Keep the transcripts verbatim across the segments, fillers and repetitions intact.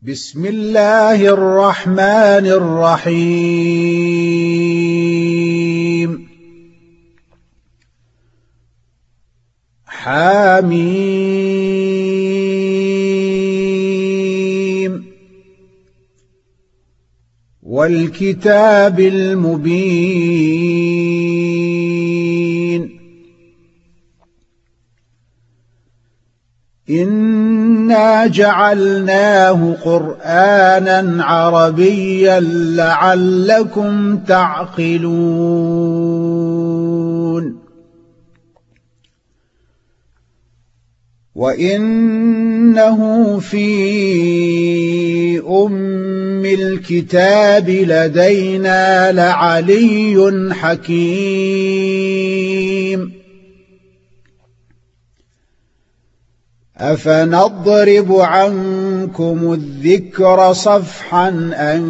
بسم الله الرحمن الرحيم حميم والكتاب المبين إنا جعلناه قرآنا عربيا لعلكم تعقلون وإنه في أم الكتاب لدينا لعلي حكيم أفنضرب عنكم الذكر صفحا أن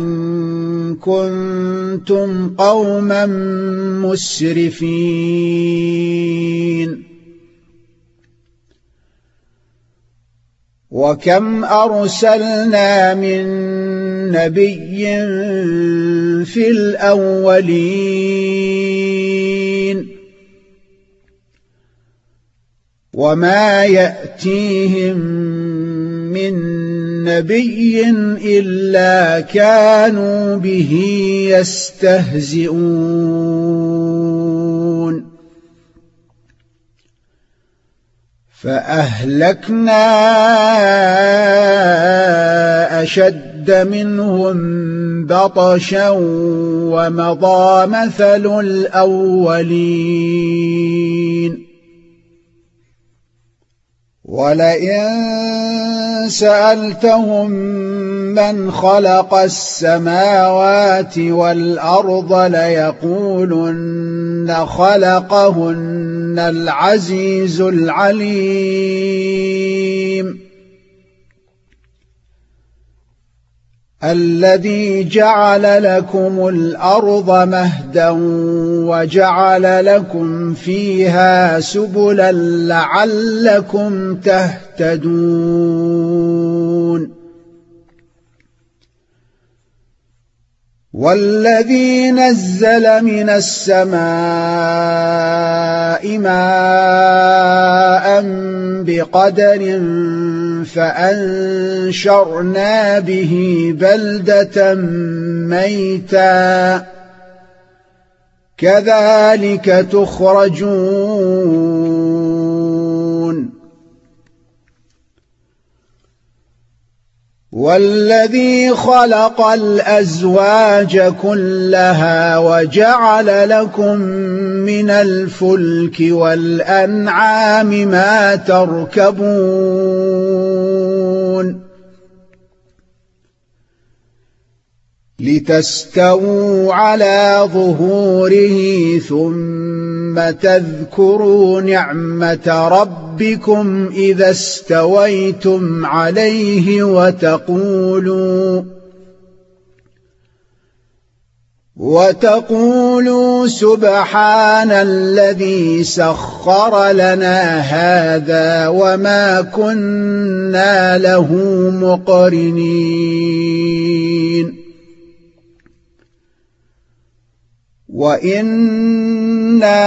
كنتم قوما مسرفين وكم أرسلنا من نبي في الأولين وما يأتيهم من نبي إلا كانوا به يستهزئون فأهلكنا أشد منهم بطشا ومضى مثل الأولين ولئن سألتهم من خلق السماوات والأرض ليقولن خلقهن العزيز العليم الذي جعل لكم الأرض مهدا وجعل لكم فيها سبلا لعلكم تهتدون والذي نزل من السماء ماء بقدر فأنشرنا به بلدة ميتا كذلك تخرجون والذي خلق الأزواج كلها وجعل لكم من الفلك والأنعام ما تركبون لتستووا على ظهوره ثم تذكروا نعمة ربكم إذا استويتم عليه وتقولوا وتقولوا سبحان الذي سخر لنا هذا وما كنا له مقرنين وإنا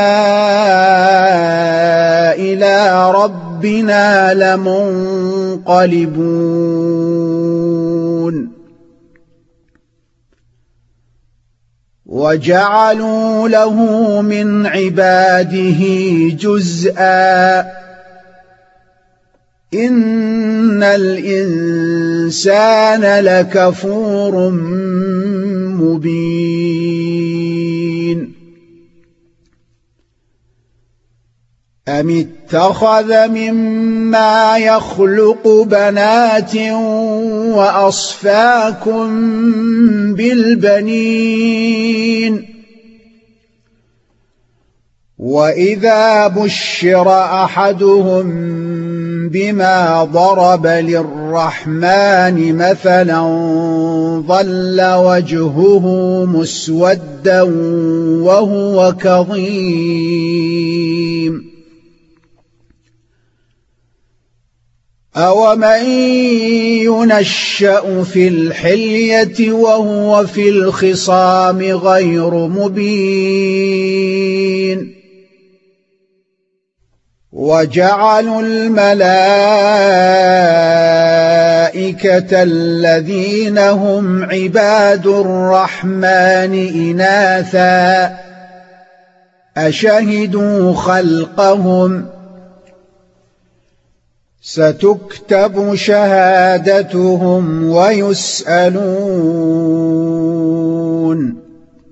إلى ربنا لمنقلبون وجعلوا له من عباده جزءا إن الإنسان لكفور مبين أم اتخذ مما يخلق بنات وأصفاكم بالبنين وإذا بشر أحدهم بما ضرب للرحمن مثلا ظل وجهه مسودا وهو كظيم أَوَمَن يُنَشَّأُ فِي الْحِلْيَةِ وَهُوَ فِي الْخِصَامِ غَيْرُ مُبِينٍ وَجَعَلُوا الْمَلَائِكَةَ الَّذِينَ هُمْ عِبَادُ الرَّحْمَنِ إِنَاثًا أَشَهِدُوا خَلْقَهُمْ سَتُكْتَبُ شَهَادَتُهُمْ وَيُسْأَلُونَ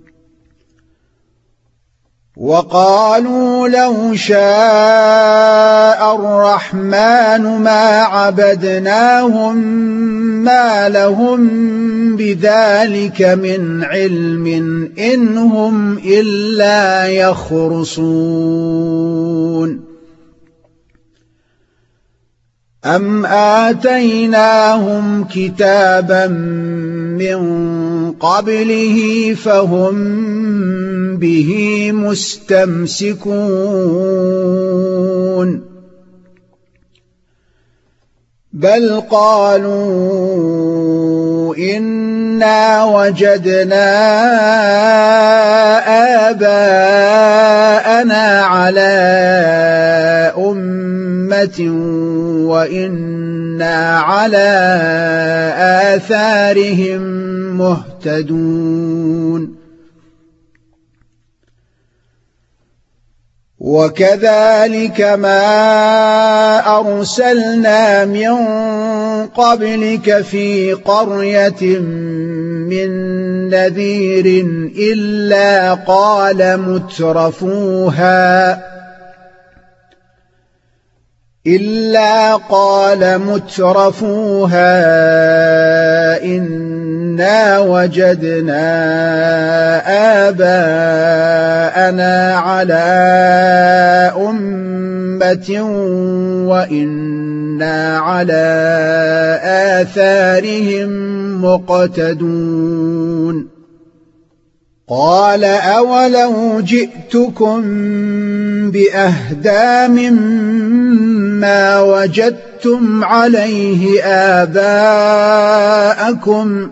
وَقَالُوا لَوْ شَاءَ الرَّحْمَنُ مَا عَبَدْنَاهُمْ مَا لَهُم بِذَلِكَ مِنْ عِلْمٍ إِنْ هُمْ إِلَّا يَخْرُصُونَ أَمْ آتَيْنَاهُمْ كِتَابًا مِّن قَبْلِهِ فَهُمْ بِهِ مُسْتَمْسِكُونَ بَلْ قَالُوا إِنَّا وَجَدْنَا آبَاءَنَا عَلَىٰ أُمَّةٍ وَإِنَّا عَلَىٰ آثَارِهِم مُّهْتَدُونَ وَكَذَلِكَ مَا أَرْسَلْنَا مِن قَبْلِكَ فِي قَرْيَةٍ مِّن نَّذِيرٍ إِلَّا قَالَ مُتْرَفُوهَا إِلَّا قَالَ مُتْرَفُوهَا إِنَّا وَجَدْنَا آبَاءَنَا عَلَىٰ أُمَّةٍ وَإِنَّا عَلَىٰ آثَارِهِم مُّقْتَدُونَ قَالَ أَوَلَوْ جِئْتُكُم بِأَهْدَىٰ مِمَّا وَجَدتُّمْ عَلَيْهِ آبَاءَكُمْ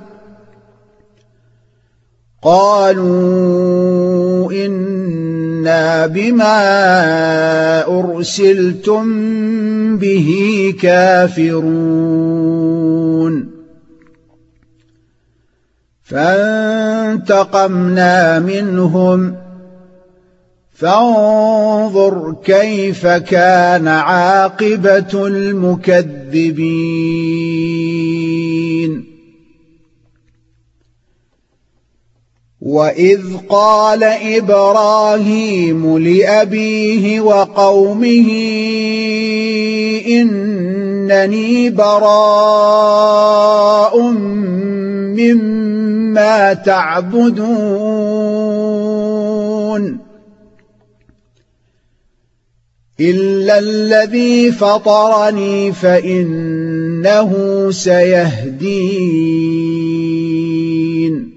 قَالُوا إِنَّا بِمَا أُرْسِلْتُم بِهِ كَافِرُونَ فَانتَقَمْنَا مِنْهُمْ فَانظُرْ كَيْفَ كَانَ عَاقِبَةُ الْمُكَذِّبِينَ وَإِذْ قَالَ إِبْرَاهِيمُ لِأَبِيهِ وَقَوْمِهِ إِنَّنِي بَرَاءٌ مِّمَّا تَعْبُدُونَ إِلَّا الَّذِي فَطَرَنِي فَإِنَّهُ سَيَهْدِينِ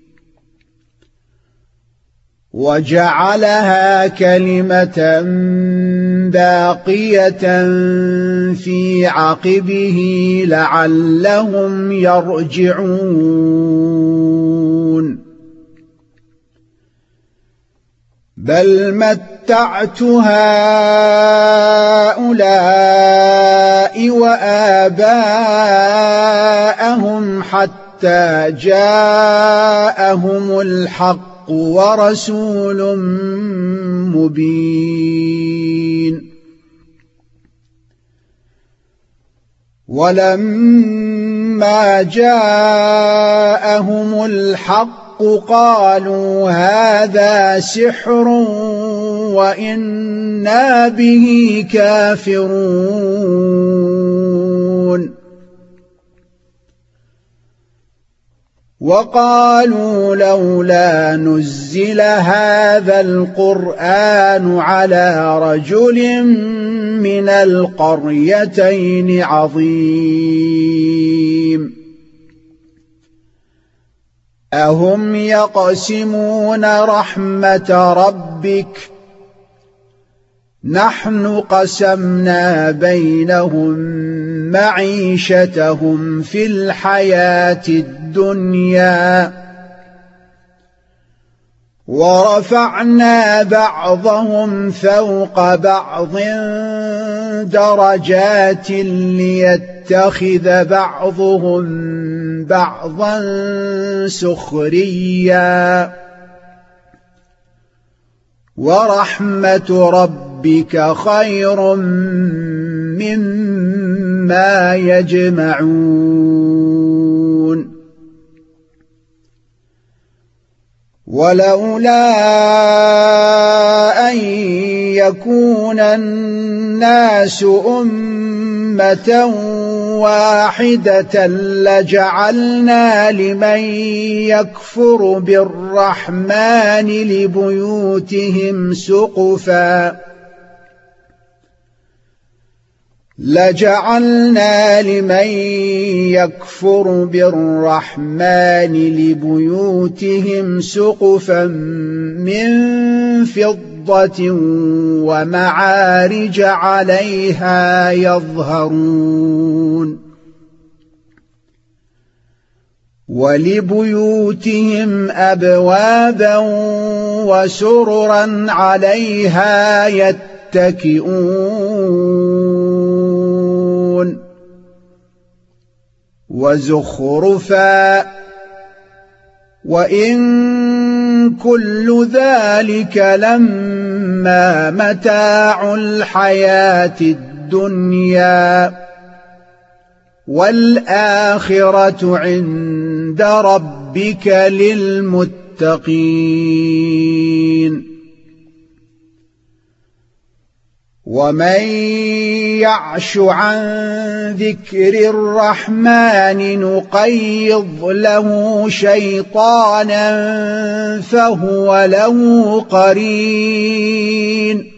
وَجَعَلَهَا كَلِمَةً بَاقِيَةً فِي عَقِبِهِ لَعَلَّهُمْ يَرْجِعُونَ بَلْ مَتَّعْتُ هَٰؤُلَاءِ وَآبَاءَهُمْ حَتَّىٰ جَاءَهُمُ الْحَقُّ وَرَسُولٌ مُّبِينٌ وَلَمَّا جَاءَهُمُ الْحَقُّ قَالُوا هَٰذَا سِحْرٌ وَإِنَّا بِهِ كَافِرُونَ وَقَالُوا لَوْلَا نُزِّلَ هَٰذَا الْقُرْآنُ عَلَىٰ رَجُلٍ مِّنَ الْقَرْيَتَيْنِ عَظِيمٍ أَهُمْ يَقْسِمُونَ رَحْمَةَ رَبِّكَ نَحْنُ قَسَمْنَا بَيْنَهُم معيشتهم في الحياة الدنيا ورفعنا بعضهم فوق بعض درجات ليتخذ بعضهم بعضا سخريا ورحمة ربك خير مما يجمعون ولولا أن يكون الناس أمة واحدة لجعلنا لمن يكفر بالرحمن لبيوتهم سقفا لجعلنا لمن يكفر بالرحمن لبيوتهم سقفا من فضة ومعارج عليها يظهرون ولبيوتهم أبوابا وسررا عليها يتكئون وزخرفا وإن كل ذلك لما متاع الحياة الدنيا والآخرة عند ربك للمتقين ومن يعش عن ذكر الرحمن نقيض له شيطانا فهو له قرين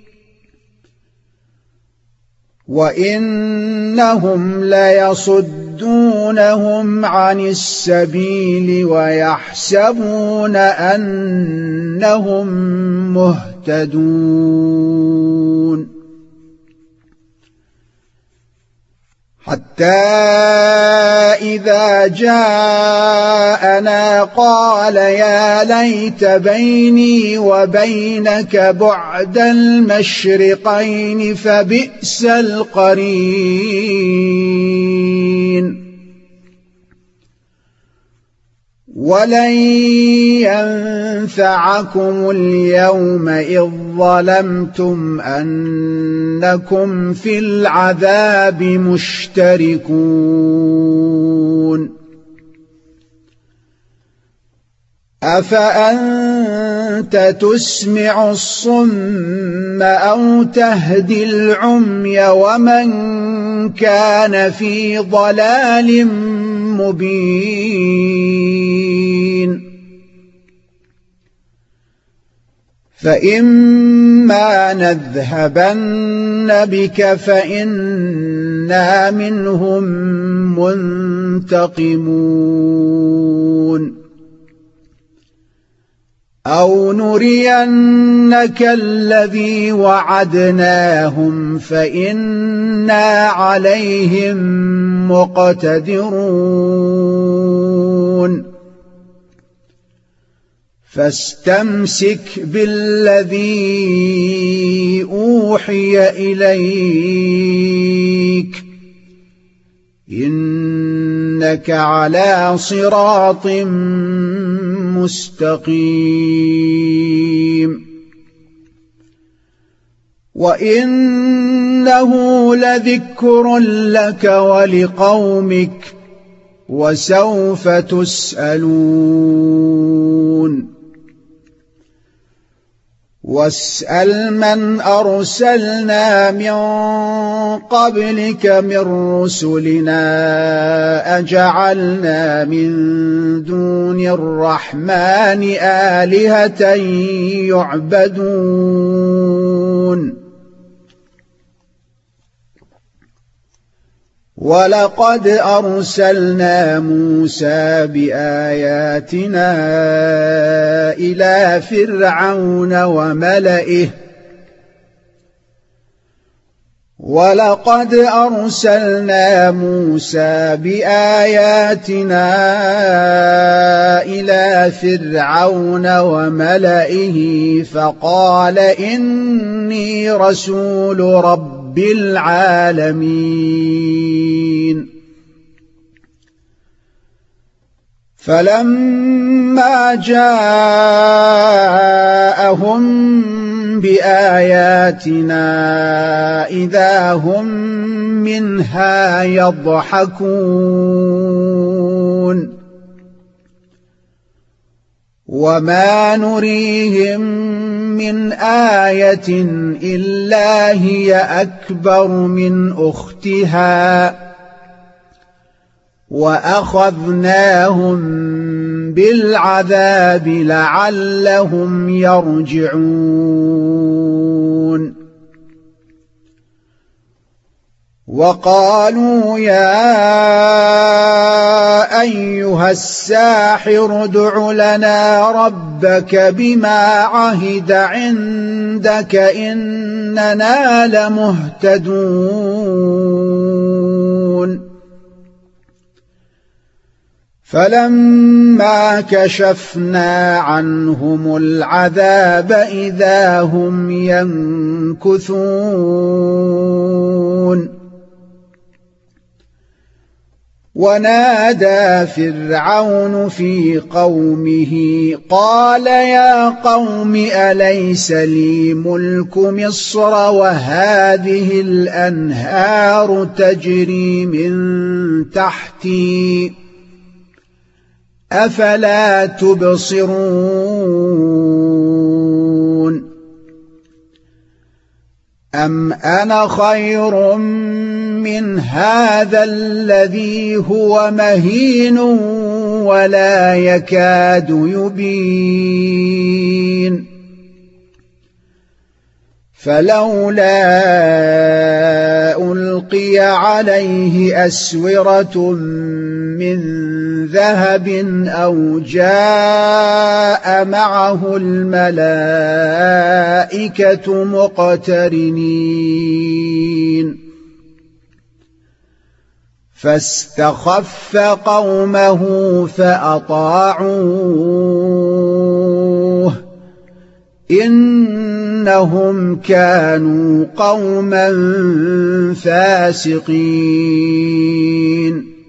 وإنهم ليصدونهم عن السبيل ويحسبون أنهم مهتدون حتى إذا جاءنا قال يا ليت بيني وبينك بعد المشرقين فبئس القرين ولن ينفعكم اليوم إذ ظلمتم أنكم في العذاب مشتركون أفأنت تسمع الصم أو تهدي العمي ومن كان في ضلال مبين فإما نذهبن بك فإنا منهم منتقمون أو نرينك الذي وعدناهم فإنا عليهم مقتدرون فاستمسك بالذي أوحي إليك إنك على صراط مستقيم وإنه لذكر لك ولقومك وسوف تسألون واسأل من أرسلنا من قبلك من رسلنا أجعلنا من دون الرحمن آلهة يعبدون ولقد أرسلنا موسى بآياتنا إلى فرعون وملئه ولقد أرسلنا موسى بآياتنا إلى فرعون وملئه فقال إني رسول رب العالمين. فلما جاءهم بآياتنا إذا هم منها يضحكون وما نريهم من آية إلا هي أكبر من أختها وأخذناهم بالعذاب لعلهم يرجعون. وقالوا يا أيها الساحر ادع لنا ربك بما عهد عندك إننا لمهتدون. فلما كشفنا عنهم العذاب إذا هم ينكثون. ونادى فرعون في قومه قال يا قوم أليس لي ملك مصر وهذه الأنهار تجري من تحتي أفلا تبصرون. أم أنا خير من هذا الذي هو مهين ولا يكاد يبين. فلولا ألقي عليه أسورة من ذهب أو جاء معه الملائكة مقترنين. فاستخف قومه فأطاعوه إنهم كانوا قوما فاسقين.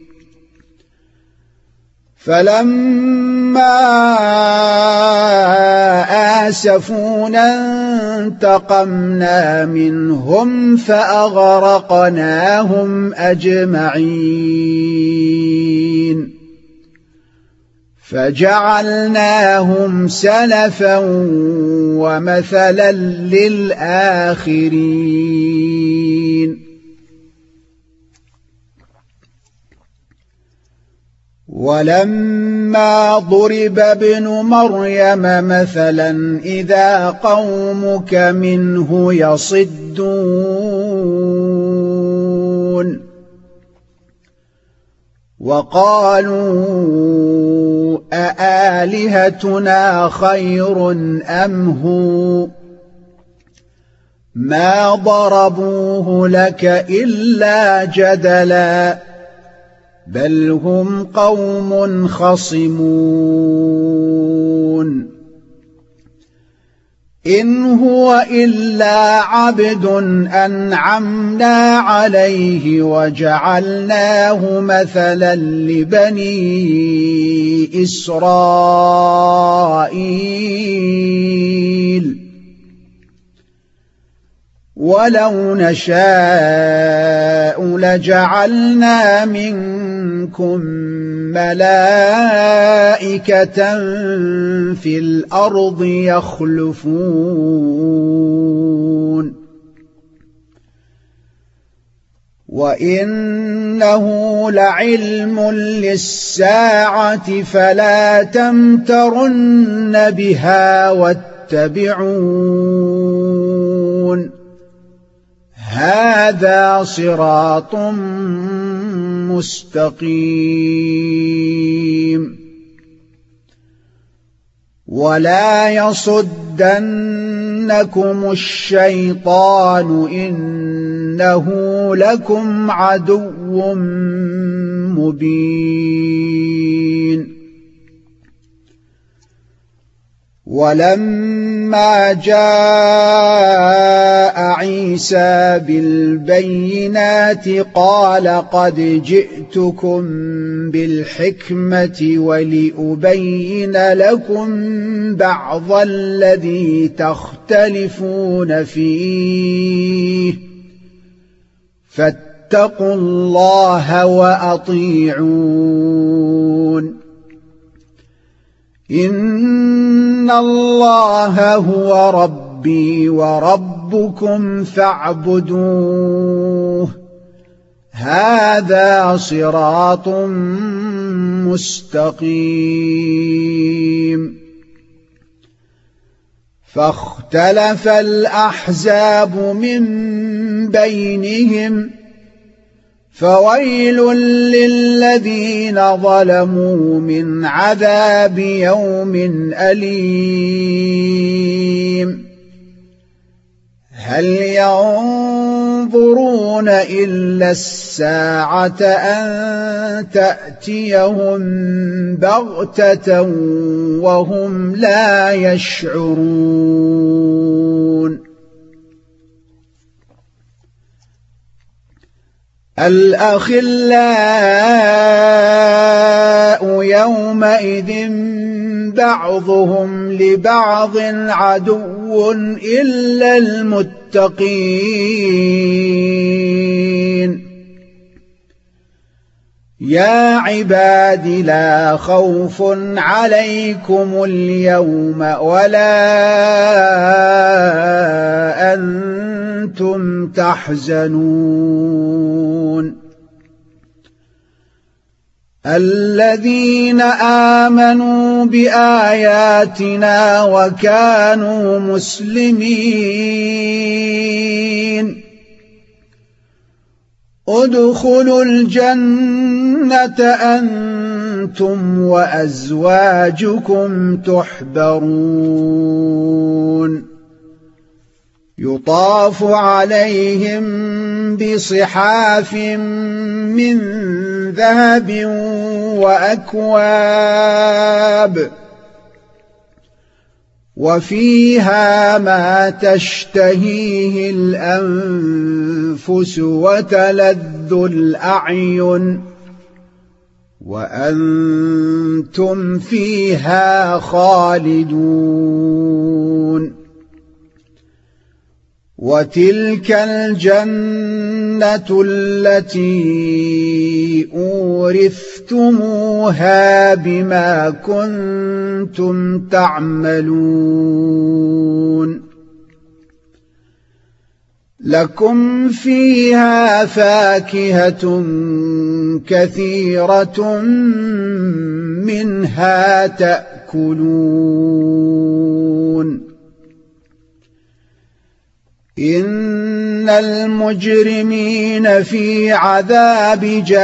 فلما آسفونا انتقمنا منهم فأغرقناهم أجمعين فجعلناهم سلفا ومثلا للآخرين. ولما ضرب ابن مريم مثلا إذا قومك منه يصدون وقالوا أآلهتنا خير أم هو ما ضربوه لك إلا جدلا بل هم قوم خصمون. إن هو إلا عبد أنعمنا عليه وجعلناه مثلا لبني إسرائيل ولو نشاء لجعلنا منكم ملائكة في الأرض يخلفون وإنه لعلم للساعة فلا تمترن بها واتبعون هذا صراط مستقيم. ولا يصدنكم الشيطان إنه إنه لكم عدو مبين. ولما جاء عيسى بالبينات قال قد جئتكم بالحكمة ولأبين لكم بعض الذي تختلفون فيه فاتقوا الله وأطيعون. إن الله هو ربي وربكم فاعبدوه هذا صراط مستقيم. فاختلف الأحزاب من بينهم فويل للذين ظلموا من عذاب يوم أليم. هل ينظرون إلا الساعة أن تأتيهم بغتة وهم لا يشعرون. الأخلاء يومئذ بعضهم لبعض عدو إلا المتقين. يا عباد لا خوف عليكم اليوم ولا أنتم تحزنون. الذين آمنوا بآياتنا وكانوا مسلمين ادخلوا الجنة أنتم وأزواجكم تحبرون. يطاف عليهم بصحاف من ذهب وأكواب وفيها ما تشتهيه الأنفس وتلذ الأعين وأنتم فيها خالدون. وتلك الجنة التي أورثتموها بما كنتم تعملون. لكم فيها فاكهة كثيرة منها تأكلون. إن المجرمين في عذاب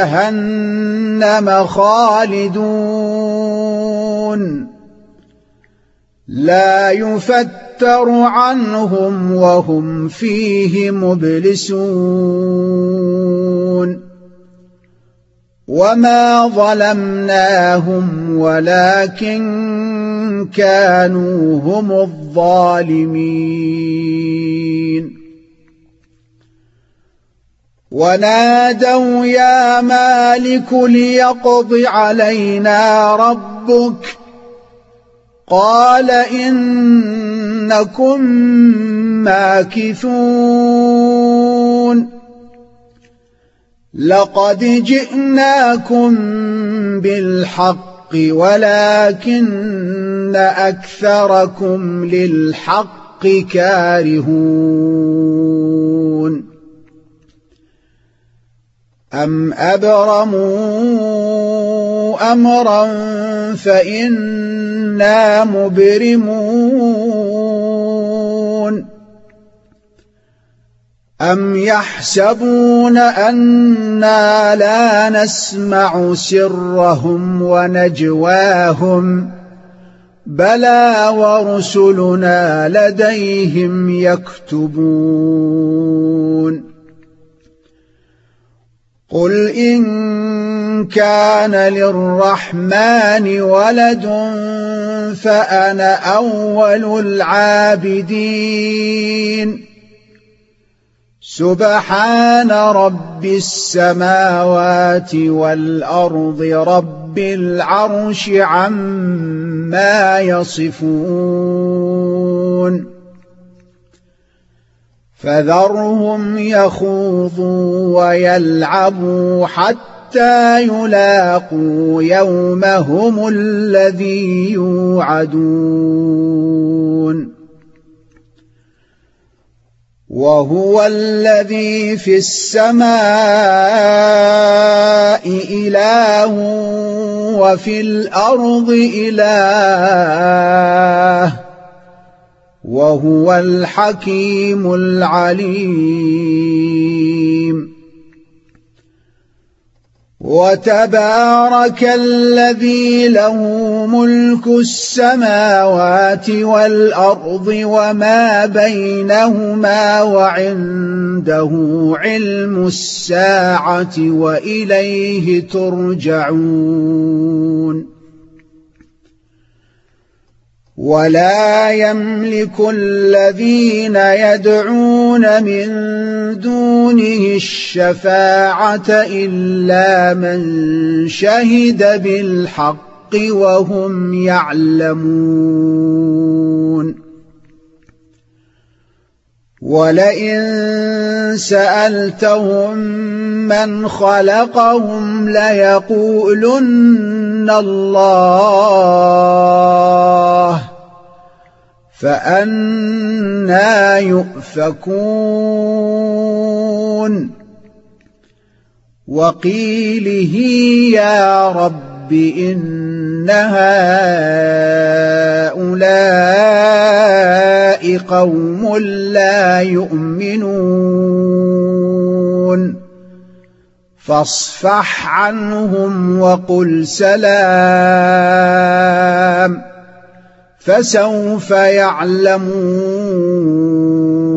جهنم خالدون لا يفتر عنهم وهم فيه مبلسون. وما ظلمناهم ولكن كانوا هم الظالمين. ونادوا يا مالك ليقض علينا ربك قال إنكم ماكثون. لقد جئناكم بالحق ولكن أكثركم للحق كارهون. أم أبرموا أمرا فإنا مبرمون. أم يحسبون أنا لا نسمع سرهم ونجواهم بلى ورسلنا لديهم يكتبون. قل إن كان للرحمن ولد فأنا أول العابدين سبحان رب السماوات والأرض رب العرش عما يصفون فذرهم يخوضوا ويلعبوا حتى يلاقوا يومهم الذي يوعدون وهو الذي في السماء إله وفي الأرض إله وهو الحكيم العليم وتبارك الذي له ملك السماوات والأرض وما بينهما وعنده علم الساعة وإليه ترجعون ولا يملك الذين يدعون من دونه الشفاعة إلا من شهد بالحق وهم يعلمون ولئن سألتهم من خلقهم ليقولن الله فأنى يؤفكون وقيله يا رب إن هؤلاء قوم لا يؤمنون فاصفح عنهم وقل سلام فسوف يعلمون